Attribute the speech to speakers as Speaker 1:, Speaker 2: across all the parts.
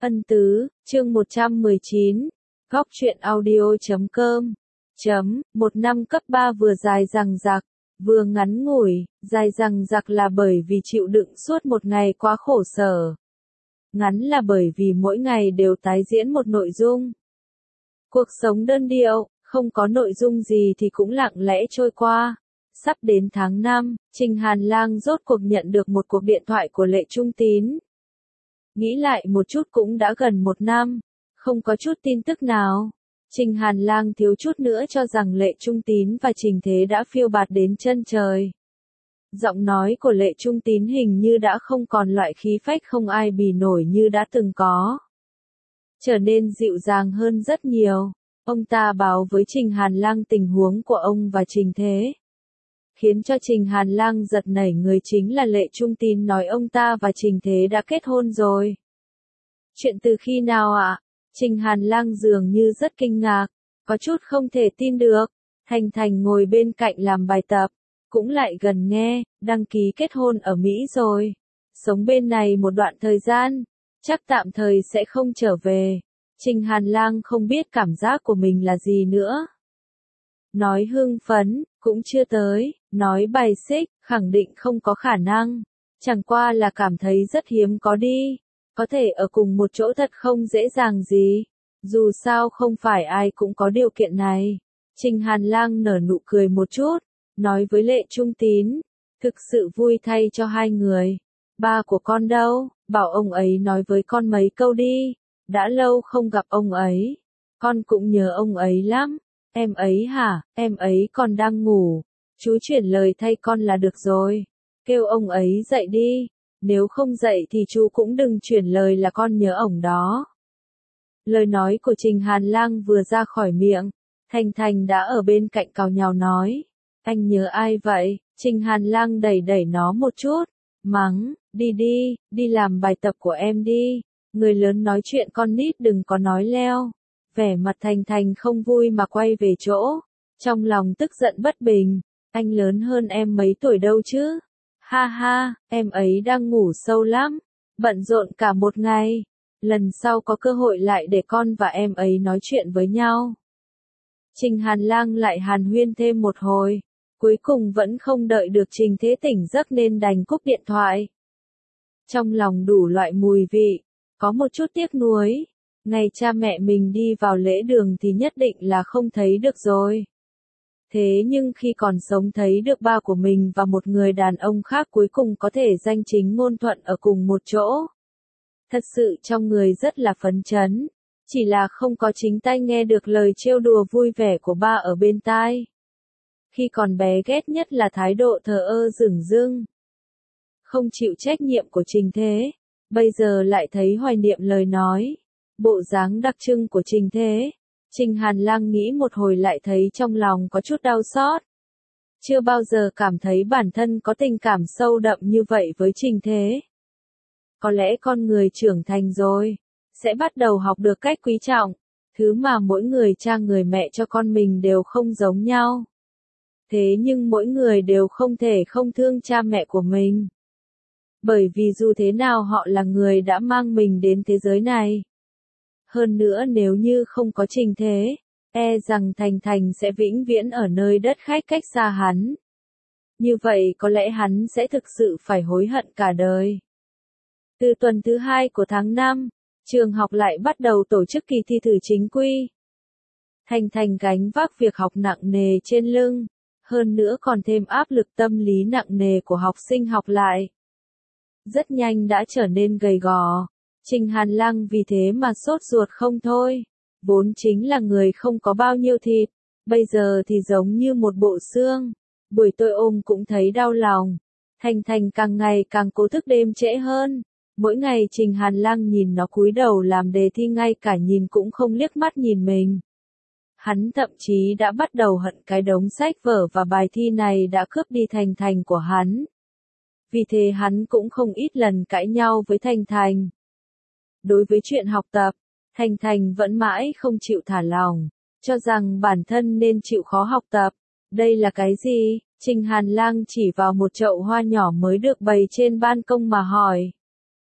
Speaker 1: Ân tứ, chương 119, góc truyện audio.com. Một năm cấp 3 vừa dài dằng dặc, vừa ngắn ngủi, dài dằng dặc là bởi vì chịu đựng suốt một ngày quá khổ sở. Ngắn là bởi vì mỗi ngày đều tái diễn một nội dung. Cuộc sống đơn điệu, không có nội dung gì thì cũng lặng lẽ trôi qua. Sắp đến tháng 5, Trình Hàn Lang rốt cuộc nhận được một cuộc điện thoại của Lệ Trung Tín. Nghĩ lại một chút cũng đã gần một năm, không có chút tin tức nào. Trình Hàn Lang thiếu chút nữa cho rằng Lệ Trung Tín và Trình Thế đã phiêu bạt đến chân trời. Giọng nói của Lệ Trung Tín hình như đã không còn loại khí phách không ai bì nổi như đã từng có. Trở nên dịu dàng hơn rất nhiều. Ông ta báo với Trình Hàn Lang tình huống của ông và Trình Thế. Khiến cho Trình Hàn Lang giật nảy người chính là Lệ Trung Tín nói ông ta và Trình Thế đã kết hôn rồi. Chuyện từ khi nào ạ? Trình Hàn Lang dường như rất kinh ngạc, có chút không thể tin được. Thành Thành ngồi bên cạnh làm bài tập, cũng lại gần nghe, đăng ký kết hôn ở Mỹ rồi. Sống bên này một đoạn thời gian, chắc tạm thời sẽ không trở về. Trình Hàn Lang không biết cảm giác của mình là gì nữa. Nói hưng phấn, cũng chưa tới, nói bài xích, khẳng định không có khả năng. Chẳng qua là cảm thấy rất hiếm có đi. Có thể ở cùng một chỗ thật không dễ dàng gì. Dù sao không phải ai cũng có điều kiện này. Trình Hàn Lang nở nụ cười một chút, nói với Lệ Trung Tín. Thực sự vui thay cho hai người. Ba của con đâu, bảo ông ấy nói với con mấy câu đi. Đã lâu không gặp ông ấy. Con cũng nhớ ông ấy lắm. Em ấy hả, em ấy còn đang ngủ. Chú chuyển lời thay con là được rồi. Kêu ông ấy dậy đi. Nếu không dậy thì chú cũng đừng chuyển lời là con nhớ ổng đó. Lời nói của Trình Hàn Lang vừa ra khỏi miệng. Thành Thành đã ở bên cạnh cào nhào nói. Anh nhớ ai vậy? Trình Hàn Lang đẩy đẩy nó một chút. Mắng, đi đi, đi làm bài tập của em đi. Người lớn nói chuyện con nít đừng có nói leo. Vẻ mặt Thành Thành không vui mà quay về chỗ. Trong lòng tức giận bất bình. Anh lớn hơn em mấy tuổi đâu chứ? Ha ha, em ấy đang ngủ sâu lắm. Bận rộn cả một ngày. Lần sau có cơ hội lại để con và em ấy nói chuyện với nhau. Trình Hàn Lang lại hàn huyên thêm một hồi. Cuối cùng vẫn không đợi được Trình Thế tỉnh giấc nên đành cúp điện thoại. Trong lòng đủ loại mùi vị. Có một chút tiếc nuối. Ngày cha mẹ mình đi vào lễ đường thì nhất định là không thấy được rồi. Thế nhưng khi còn sống thấy được ba của mình và một người đàn ông khác cuối cùng có thể danh chính ngôn thuận ở cùng một chỗ. Thật sự trong người rất là phấn chấn. Chỉ là không có chính tay nghe được lời trêu đùa vui vẻ của ba ở bên tai. Khi còn bé ghét nhất là thái độ thờ ơ dửng dưng. Không chịu trách nhiệm của Trình Thế. Bây giờ lại thấy hoài niệm lời nói. Bộ dáng đặc trưng của Trình Thế. Trình Hàn Lang nghĩ một hồi lại thấy trong lòng có chút đau xót. Chưa bao giờ cảm thấy bản thân có tình cảm sâu đậm như vậy với Trình Thế. Có lẽ con người trưởng thành rồi, sẽ bắt đầu học được cách quý trọng, thứ mà mỗi người cha người mẹ cho con mình đều không giống nhau. Thế nhưng mỗi người đều không thể không thương cha mẹ của mình. Bởi vì dù thế nào họ là người đã mang mình đến thế giới này. Hơn nữa nếu như không có Trình Thế, e rằng Thành Thành sẽ vĩnh viễn ở nơi đất khách cách xa hắn. Như vậy có lẽ hắn sẽ thực sự phải hối hận cả đời. Từ tuần thứ 2 của tháng 5, trường học lại bắt đầu tổ chức kỳ thi thử chính quy. Thành Thành gánh vác việc học nặng nề trên lưng, hơn nữa còn thêm áp lực tâm lý nặng nề của học sinh học lại. Rất nhanh đã trở nên gầy gò. Trình Hàn Lang vì thế mà sốt ruột không thôi. Vốn chính là người không có bao nhiêu thịt, bây giờ thì giống như một bộ xương. Buổi tôi ôm cũng thấy đau lòng. Thành Thành càng ngày càng cố thức đêm trễ hơn. Mỗi ngày Trình Hàn Lang nhìn nó cúi đầu làm đề thi ngay cả nhìn cũng không liếc mắt nhìn mình. Hắn thậm chí đã bắt đầu hận cái đống sách vở và bài thi này đã cướp đi Thành Thành của hắn. Vì thế hắn cũng không ít lần cãi nhau với Thành Thành. Đối với chuyện học tập, Thành Thành vẫn mãi không chịu thả lỏng, cho rằng bản thân nên chịu khó học tập. Đây là cái gì? Trình Hàn Lang chỉ vào một chậu hoa nhỏ mới được bày trên ban công mà hỏi.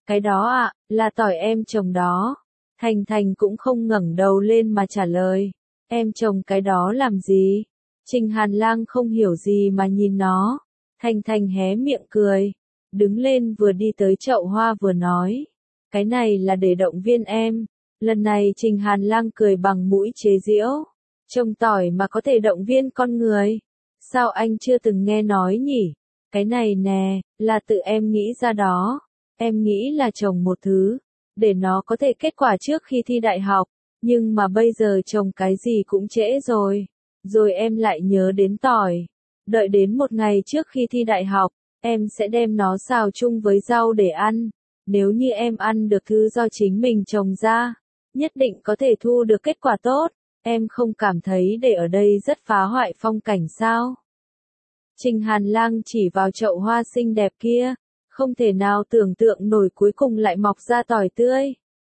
Speaker 1: Cái đó ạ, là tỏi em trồng đó. Thành Thành cũng không ngẩng đầu lên mà trả lời. Em trồng cái đó làm gì? Trình Hàn Lang không hiểu gì mà nhìn nó. Thành Thành hé miệng cười. Đứng lên vừa đi tới chậu hoa vừa nói. Cái này là để động viên em. Lần này Trình Hàn Lang cười bằng mũi chế giễu. Trồng tỏi mà có thể động viên con người. Sao anh chưa từng nghe nói nhỉ? Cái này nè, là tự em nghĩ ra đó. Em nghĩ là trồng một thứ, để nó có thể kết quả trước khi thi đại học. Nhưng mà bây giờ trồng cái gì cũng trễ rồi. Rồi em lại nhớ đến tỏi. Đợi đến một ngày trước khi thi đại học, em sẽ đem nó xào chung với rau để ăn. Nếu như em ăn được thứ do chính mình trồng ra, nhất định có thể thu được kết quả tốt. Em không cảm thấy để ở đây rất phá hoại phong cảnh sao? Trình Hàn Lang chỉ vào chậu hoa xinh đẹp kia, không thể nào tưởng tượng nổi cuối cùng lại mọc ra tỏi tươi.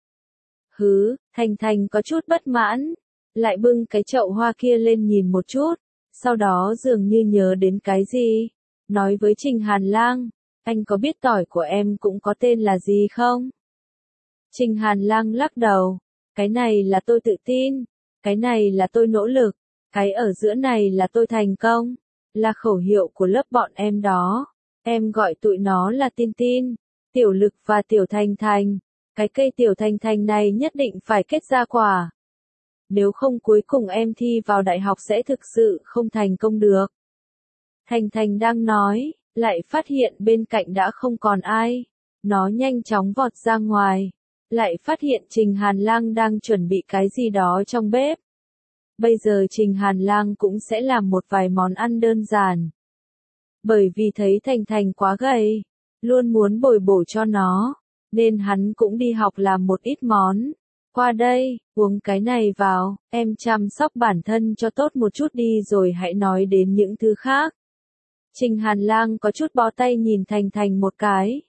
Speaker 1: Hứ, Thành Thành có chút bất mãn, lại bưng cái chậu hoa kia lên nhìn một chút, sau đó dường như nhớ đến cái gì, nói với Trình Hàn Lang, anh có biết tỏi của em cũng có tên là gì không? Trình Hàn Lang lắc đầu, cái này là tôi tự tin, cái này là tôi nỗ lực, cái ở giữa này là tôi thành công, là khẩu hiệu của lớp bọn em đó. Em gọi tụi nó là Tin Tin, Tiểu Lực và Tiểu Thành Thành. Cái cây Tiểu Thành Thành này nhất định phải kết ra quả. Nếu không cuối cùng em thi vào đại học sẽ thực sự không thành công được. Thành Thành đang nói, lại phát hiện bên cạnh đã không còn ai. Nó nhanh chóng vọt ra ngoài, lại phát hiện Trình Hàn Lang đang chuẩn bị cái gì đó trong bếp. Bây giờ Trình Hàn Lang cũng sẽ làm một vài món ăn đơn giản. Bởi vì thấy Thành Thành quá gầy, luôn muốn bồi bổ cho nó, nên hắn cũng đi học làm một ít món. Qua đây, uống cái này vào, em chăm sóc bản thân cho tốt một chút đi rồi hãy nói đến những thứ khác. Trình Hàn Lang có chút bó tay nhìn Thành Thành một cái.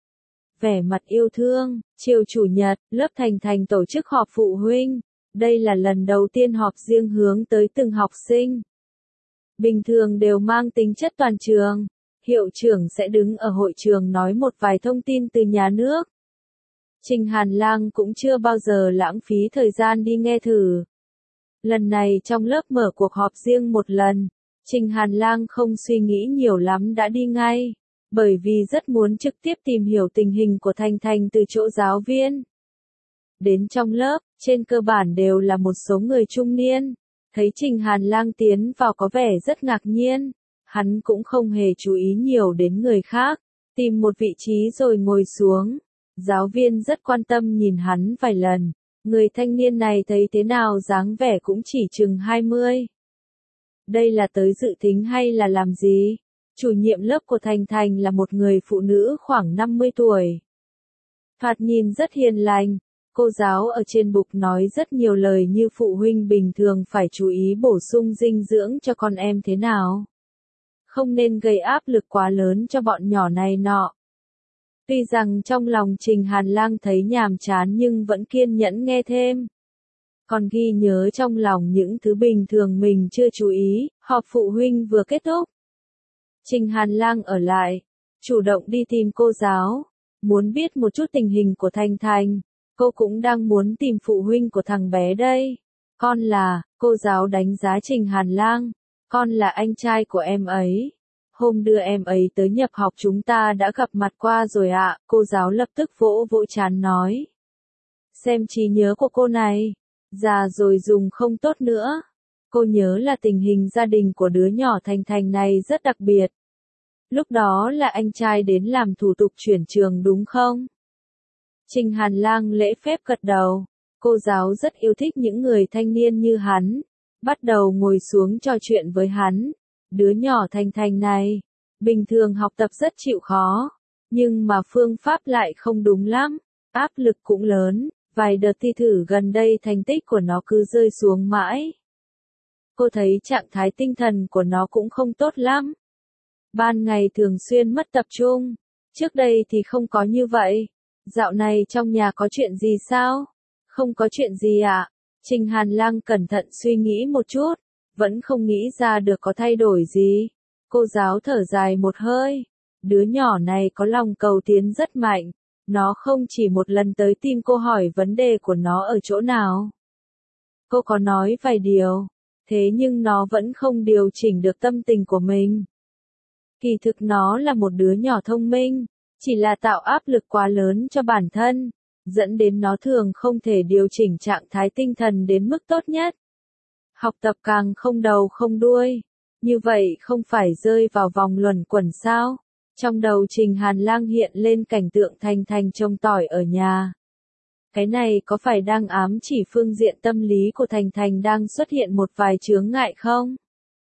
Speaker 1: Vẻ mặt yêu thương, chiều chủ nhật, lớp Thành Thành tổ chức họp phụ huynh. Đây là lần đầu tiên họp riêng hướng tới từng học sinh. Bình thường đều mang tính chất toàn trường. Hiệu trưởng sẽ đứng ở hội trường nói một vài thông tin từ nhà nước. Trình Hàn Lang cũng chưa bao giờ lãng phí thời gian đi nghe thử. Lần này trong lớp mở cuộc họp riêng một lần, Trình Hàn Lang không suy nghĩ nhiều lắm đã đi ngay, bởi vì rất muốn trực tiếp tìm hiểu tình hình của Thành Thành từ chỗ giáo viên. Đến trong lớp, trên cơ bản đều là một số người trung niên. Thấy Trình Hàn Lang tiến vào có vẻ rất ngạc nhiên, hắn cũng không hề chú ý nhiều đến người khác, tìm một vị trí rồi ngồi xuống. Giáo viên rất quan tâm nhìn hắn vài lần, người thanh niên này thấy thế nào dáng vẻ cũng chỉ chừng 20. Đây là tới dự thính hay là làm gì? Chủ nhiệm lớp của Thành Thành là một người phụ nữ khoảng 50 tuổi. Thoạt nhìn rất hiền lành. Cô giáo ở trên bục nói rất nhiều lời như phụ huynh bình thường phải chú ý bổ sung dinh dưỡng cho con em thế nào. Không nên gây áp lực quá lớn cho bọn nhỏ này nọ. Tuy rằng trong lòng Trình Hàn Lang thấy nhàm chán nhưng vẫn kiên nhẫn nghe thêm. Còn ghi nhớ trong lòng những thứ bình thường mình chưa chú ý, họp phụ huynh vừa kết thúc. Trình Hàn Lang ở lại, chủ động đi tìm cô giáo, muốn biết một chút tình hình của Thành Thành. Cô cũng đang muốn tìm phụ huynh của thằng bé đây. Con là, cô giáo đánh giá Trình Hàn Lang. Con là anh trai của em ấy. Hôm đưa em ấy tới nhập học chúng ta đã gặp mặt qua rồi ạ. Cô giáo lập tức vỗ vỗ trán nói. Xem trí nhớ của cô này. Già rồi dùng không tốt nữa. Cô nhớ là tình hình gia đình của đứa nhỏ Thành Thành này rất đặc biệt. Lúc đó là anh trai đến làm thủ tục chuyển trường đúng không? Trình Hàn Lang lễ phép gật đầu. Cô giáo rất yêu thích những người thanh niên như hắn. Bắt đầu ngồi xuống trò chuyện với hắn. Đứa nhỏ Thành Thành này, bình thường học tập rất chịu khó. Nhưng mà phương pháp lại không đúng lắm. Áp lực cũng lớn. Vài đợt thi thử gần đây thành tích của nó cứ rơi xuống mãi. Cô thấy trạng thái tinh thần của nó cũng không tốt lắm. Ban ngày thường xuyên mất tập trung. Trước đây thì không có như vậy. Dạo này trong nhà có chuyện gì sao? Không có chuyện gì ạ. Trình Hàn Lang cẩn thận suy nghĩ một chút, vẫn không nghĩ ra được có thay đổi gì. Cô giáo thở dài một hơi. Đứa nhỏ này có lòng cầu tiến rất mạnh, Nó không chỉ một lần tới tìm cô hỏi vấn đề của nó ở chỗ nào. Cô có nói vài điều, thế nhưng nó vẫn không điều chỉnh được tâm tình của mình. Kỳ thực nó là một đứa nhỏ thông minh, chỉ là tạo áp lực quá lớn cho bản thân, dẫn đến nó thường không thể điều chỉnh trạng thái tinh thần đến mức tốt nhất. Học tập càng không đầu không đuôi, như vậy không phải rơi vào vòng luẩn quẩn sao? Trong đầu Trình Hàn Lang hiện lên cảnh tượng Thành Thành trồng tỏi ở nhà. Cái này có phải đang ám chỉ phương diện tâm lý của Thành Thành đang xuất hiện một vài chướng ngại không?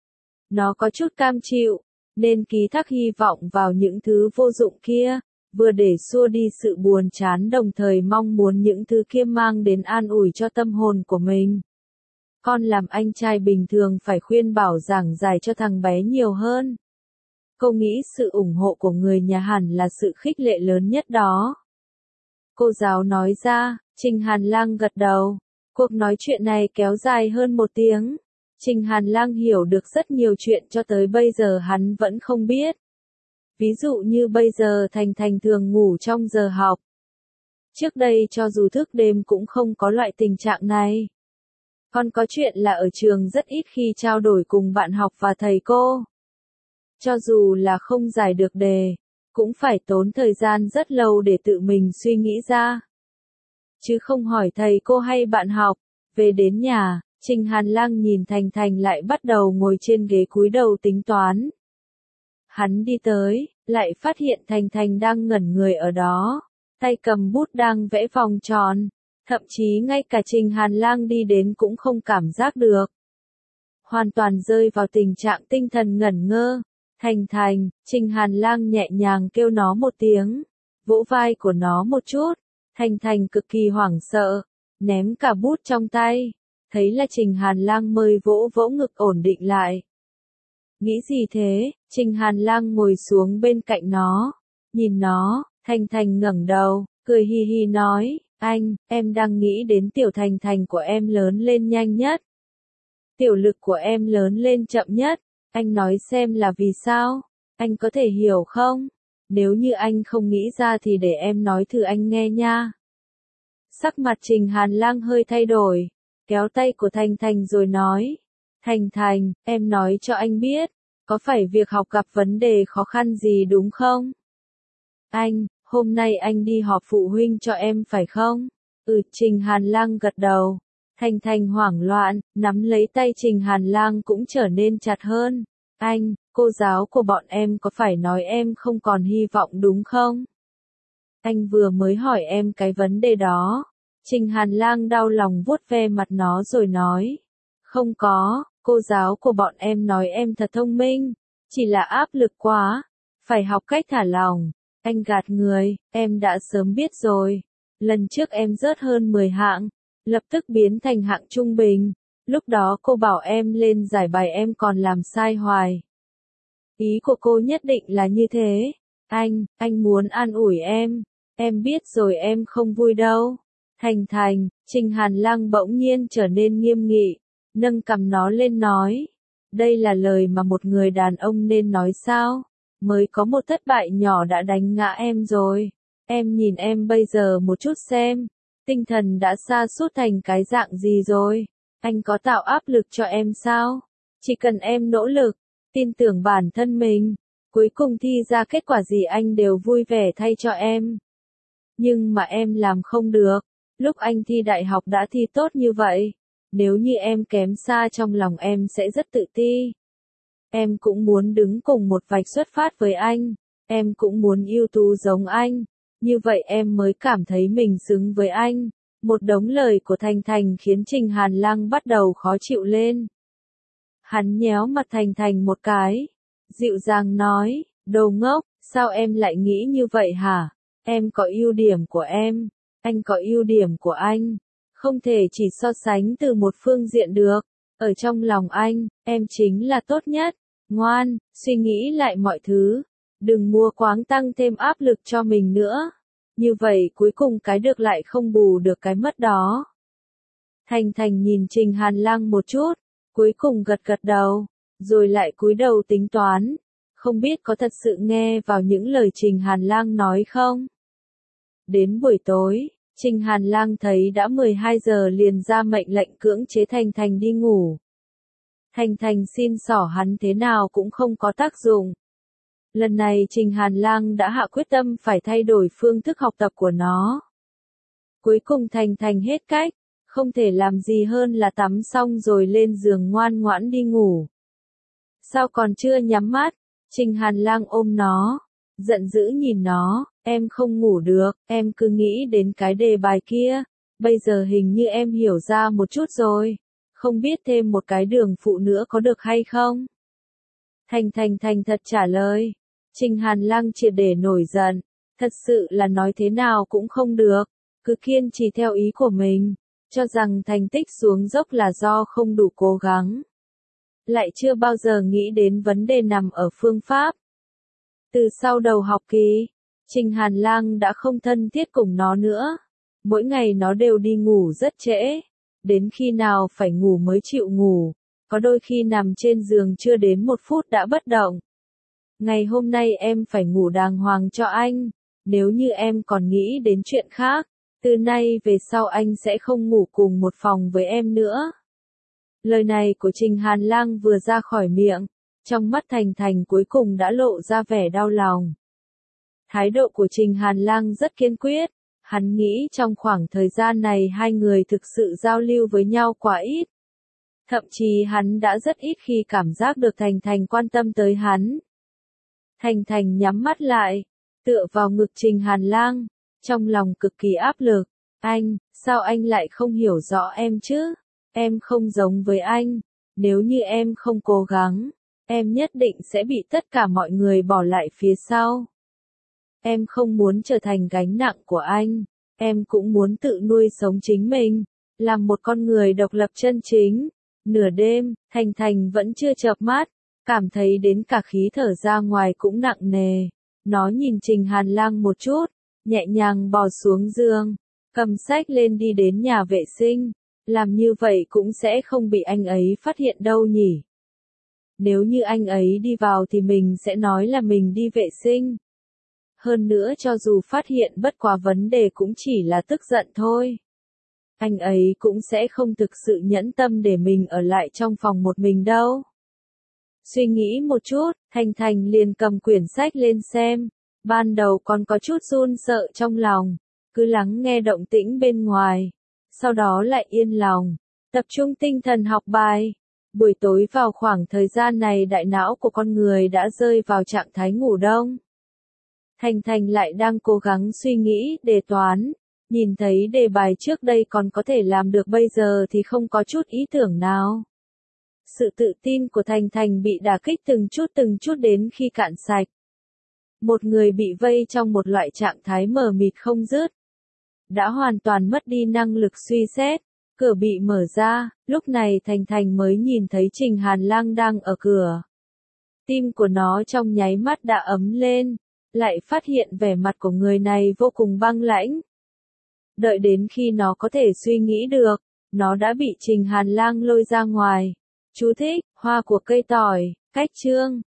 Speaker 1: Nó có chút cam chịu, nên ký thác hy vọng vào những thứ vô dụng kia, vừa để xua đi sự buồn chán đồng thời mong muốn những thứ kia mang đến an ủi cho tâm hồn của mình. Con làm anh trai bình thường phải khuyên bảo giảng giải cho thằng bé nhiều hơn. Cô nghĩ sự ủng hộ của người nhà hẳn là sự khích lệ lớn nhất đó. Cô giáo nói ra, Trình Hàn Lang gật đầu. Cuộc nói chuyện này kéo dài hơn 1 tiếng. Trình Hàn Lang hiểu được rất nhiều chuyện cho tới bây giờ hắn vẫn không biết. Ví dụ như bây giờ Thành Thành thường ngủ trong giờ học. Trước đây cho dù thức đêm cũng không có loại tình trạng này. Còn có chuyện là ở trường rất ít khi trao đổi cùng bạn học và thầy cô. Cho dù là không giải được đề, cũng phải tốn thời gian rất lâu để tự mình suy nghĩ ra. Chứ không hỏi thầy cô hay bạn học. Về đến nhà, Trình Hàn Lang nhìn Thành Thành lại bắt đầu ngồi trên ghế cúi đầu tính toán. Hắn đi tới, lại phát hiện Thành Thành đang ngẩn người ở đó, tay cầm bút đang vẽ vòng tròn, thậm chí ngay cả Trình Hàn Lang đi đến cũng không cảm giác được. Hoàn toàn rơi vào tình trạng tinh thần ngẩn ngơ. Thành Thành, Trình Hàn Lang nhẹ nhàng kêu nó một tiếng, vỗ vai của nó một chút. Thành Thành cực kỳ hoảng sợ, ném cả bút trong tay, thấy là Trình Hàn Lang mới vỗ vỗ ngực ổn định lại. Nghĩ gì thế? Trình Hàn Lang ngồi xuống bên cạnh nó, nhìn nó. Thành Thành ngẩng đầu, cười hi hi nói, anh, em đang nghĩ đến tiểu Thành Thành của em lớn lên nhanh nhất. Tiểu Lực của em lớn lên chậm nhất. Anh nói xem là vì sao? Anh có thể hiểu không? Nếu như anh không nghĩ ra thì để em nói thử anh nghe nha. Sắc mặt Trình Hàn Lang hơi thay đổi, kéo tay của Thành Thành rồi nói. Thành Thành, em nói cho anh biết, có phải việc học gặp vấn đề khó khăn gì đúng không? Anh, hôm nay anh đi họp phụ huynh cho em phải không? Trình Hàn Lang gật đầu. Thành Thành hoảng loạn, nắm lấy tay Trình Hàn Lang cũng trở nên chặt hơn. Anh, cô giáo của bọn em có phải nói em không còn hy vọng đúng không? Anh vừa mới hỏi em cái vấn đề đó. Trình Hàn Lang đau lòng vuốt ve mặt nó rồi nói. Không có, cô giáo của bọn em nói em thật thông minh, chỉ là áp lực quá, phải học cách thả lỏng. Anh gạt người, em đã sớm biết rồi. Lần trước em rớt hơn 10 hạng, lập tức biến thành hạng trung bình. Lúc đó cô bảo em lên giải bài em còn làm sai hoài. Ý của cô nhất định là như thế. Anh muốn an ủi em biết rồi em không vui đâu. Thành Thành, Trình Hàn Lang bỗng nhiên trở nên nghiêm nghị, nâng cằm nó lên nói. Đây là lời mà một người đàn ông nên nói sao? Mới có một thất bại nhỏ đã đánh ngã em rồi. Em nhìn em bây giờ một chút xem, tinh thần đã sa sút thành cái dạng gì rồi. Anh có tạo áp lực cho em sao? Chỉ cần em nỗ lực, tin tưởng bản thân mình, cuối cùng thi ra kết quả gì anh đều vui vẻ thay cho em. Nhưng mà em làm không được, lúc anh thi đại học đã thi tốt như vậy, nếu như em kém xa trong lòng em sẽ rất tự ti. Em cũng muốn đứng cùng một vạch xuất phát với anh, em cũng muốn ưu tú giống anh, như vậy em mới cảm thấy mình xứng với anh. Một đống lời của Thành Thành khiến Trình Hàn Lang bắt đầu khó chịu lên. Hắn nhéo mặt Thành Thành một cái, dịu dàng nói, đồ ngốc, sao em lại nghĩ như vậy hả? Em có ưu điểm của em, anh có ưu điểm của anh, không thể chỉ so sánh từ một phương diện được. Ở trong lòng anh, em chính là tốt nhất. Ngoan, suy nghĩ lại mọi thứ, đừng mua quáng tăng thêm áp lực cho mình nữa. Như vậy cuối cùng cái được lại không bù được cái mất đó. Thành Thành nhìn Trình Hàn Lang một chút, cuối cùng gật gật đầu, rồi lại cúi đầu tính toán. Không biết có thật sự nghe vào những lời Trình Hàn Lang nói không? Đến buổi tối, Trình Hàn Lang thấy đã 12 giờ liền ra mệnh lệnh cưỡng chế Thành Thành đi ngủ. Thành Thành xin xỏ hắn thế nào cũng không có tác dụng. Lần này Trình Hàn Lang đã hạ quyết tâm phải thay đổi phương thức học tập của nó. Cuối cùng Thành Thành hết cách, không thể làm gì hơn là tắm xong rồi lên giường ngoan ngoãn đi ngủ. Sao còn chưa nhắm mắt? Trình Hàn Lang ôm nó, giận dữ nhìn nó, em không ngủ được, em cứ nghĩ đến cái đề bài kia, bây giờ hình như em hiểu ra một chút rồi, không biết thêm một cái đường phụ nữa có được hay không? Thành Thành thành thật trả lời. Trình Hàn Lang triệt để nổi giận, thật sự là nói thế nào cũng không được, cứ kiên trì theo ý của mình, cho rằng thành tích xuống dốc là do không đủ cố gắng. Lại chưa bao giờ nghĩ đến vấn đề nằm ở phương pháp. Từ sau đầu học kỳ, Trình Hàn Lang đã không thân thiết cùng nó nữa. Mỗi ngày nó đều đi ngủ rất trễ, đến khi nào phải ngủ mới chịu ngủ, có đôi khi nằm trên giường chưa đến 1 phút đã bất động. Ngày hôm nay em phải ngủ đàng hoàng cho anh, nếu như em còn nghĩ đến chuyện khác, từ nay về sau anh sẽ không ngủ cùng một phòng với em nữa. Lời này của Trình Hàn Lang vừa ra khỏi miệng, trong mắt Thành Thành cuối cùng đã lộ ra vẻ đau lòng. Thái độ của Trình Hàn Lang rất kiên quyết, hắn nghĩ trong khoảng thời gian này hai người thực sự giao lưu với nhau quá ít. Thậm chí hắn đã rất ít khi cảm giác được Thành Thành quan tâm tới hắn. Thành Thành nhắm mắt lại, tựa vào ngực Trình Hàn Lang, trong lòng cực kỳ áp lực. Anh, sao anh lại không hiểu rõ em chứ? Em không giống với anh, nếu như em không cố gắng, em nhất định sẽ bị tất cả mọi người bỏ lại phía sau. Em không muốn trở thành gánh nặng của anh, em cũng muốn tự nuôi sống chính mình, làm một con người độc lập chân chính. Nửa đêm, Thành Thành vẫn chưa chợp mắt, cảm thấy đến cả khí thở ra ngoài cũng nặng nề. Nó nhìn Trình Hàn Lang một chút, nhẹ nhàng bò xuống giường, cầm sách lên đi đến nhà vệ sinh. Làm như vậy cũng sẽ không bị anh ấy phát hiện đâu nhỉ. Nếu như anh ấy đi vào thì mình sẽ nói là mình đi vệ sinh. Hơn nữa cho dù phát hiện bất quá vấn đề cũng chỉ là tức giận thôi. Anh ấy cũng sẽ không thực sự nhẫn tâm để mình ở lại trong phòng một mình đâu. Suy nghĩ một chút, Thành Thành liền cầm quyển sách lên xem. Ban đầu còn có chút run sợ trong lòng, cứ lắng nghe động tĩnh bên ngoài. Sau đó lại yên lòng, tập trung tinh thần học bài. Buổi tối vào khoảng thời gian này đại não của con người đã rơi vào trạng thái ngủ đông. Thành Thành lại đang cố gắng suy nghĩ đề toán, nhìn thấy đề bài trước đây còn có thể làm được bây giờ thì không có chút ý tưởng nào. Sự tự tin của Thành Thành bị đả kích từng chút đến khi cạn sạch. Một người bị vây trong một loại trạng thái mờ mịt không dứt. Đã hoàn toàn mất đi năng lực suy xét, cửa bị mở ra, lúc này Thành Thành mới nhìn thấy Trình Hàn Lang đang ở cửa. Tim của nó trong nháy mắt đã ấm lên, lại phát hiện vẻ mặt của người này vô cùng băng lãnh. Đợi đến khi nó có thể suy nghĩ được, nó đã bị Trình Hàn Lang lôi ra ngoài. Chú thích, hoa của cây tỏi, cách chương.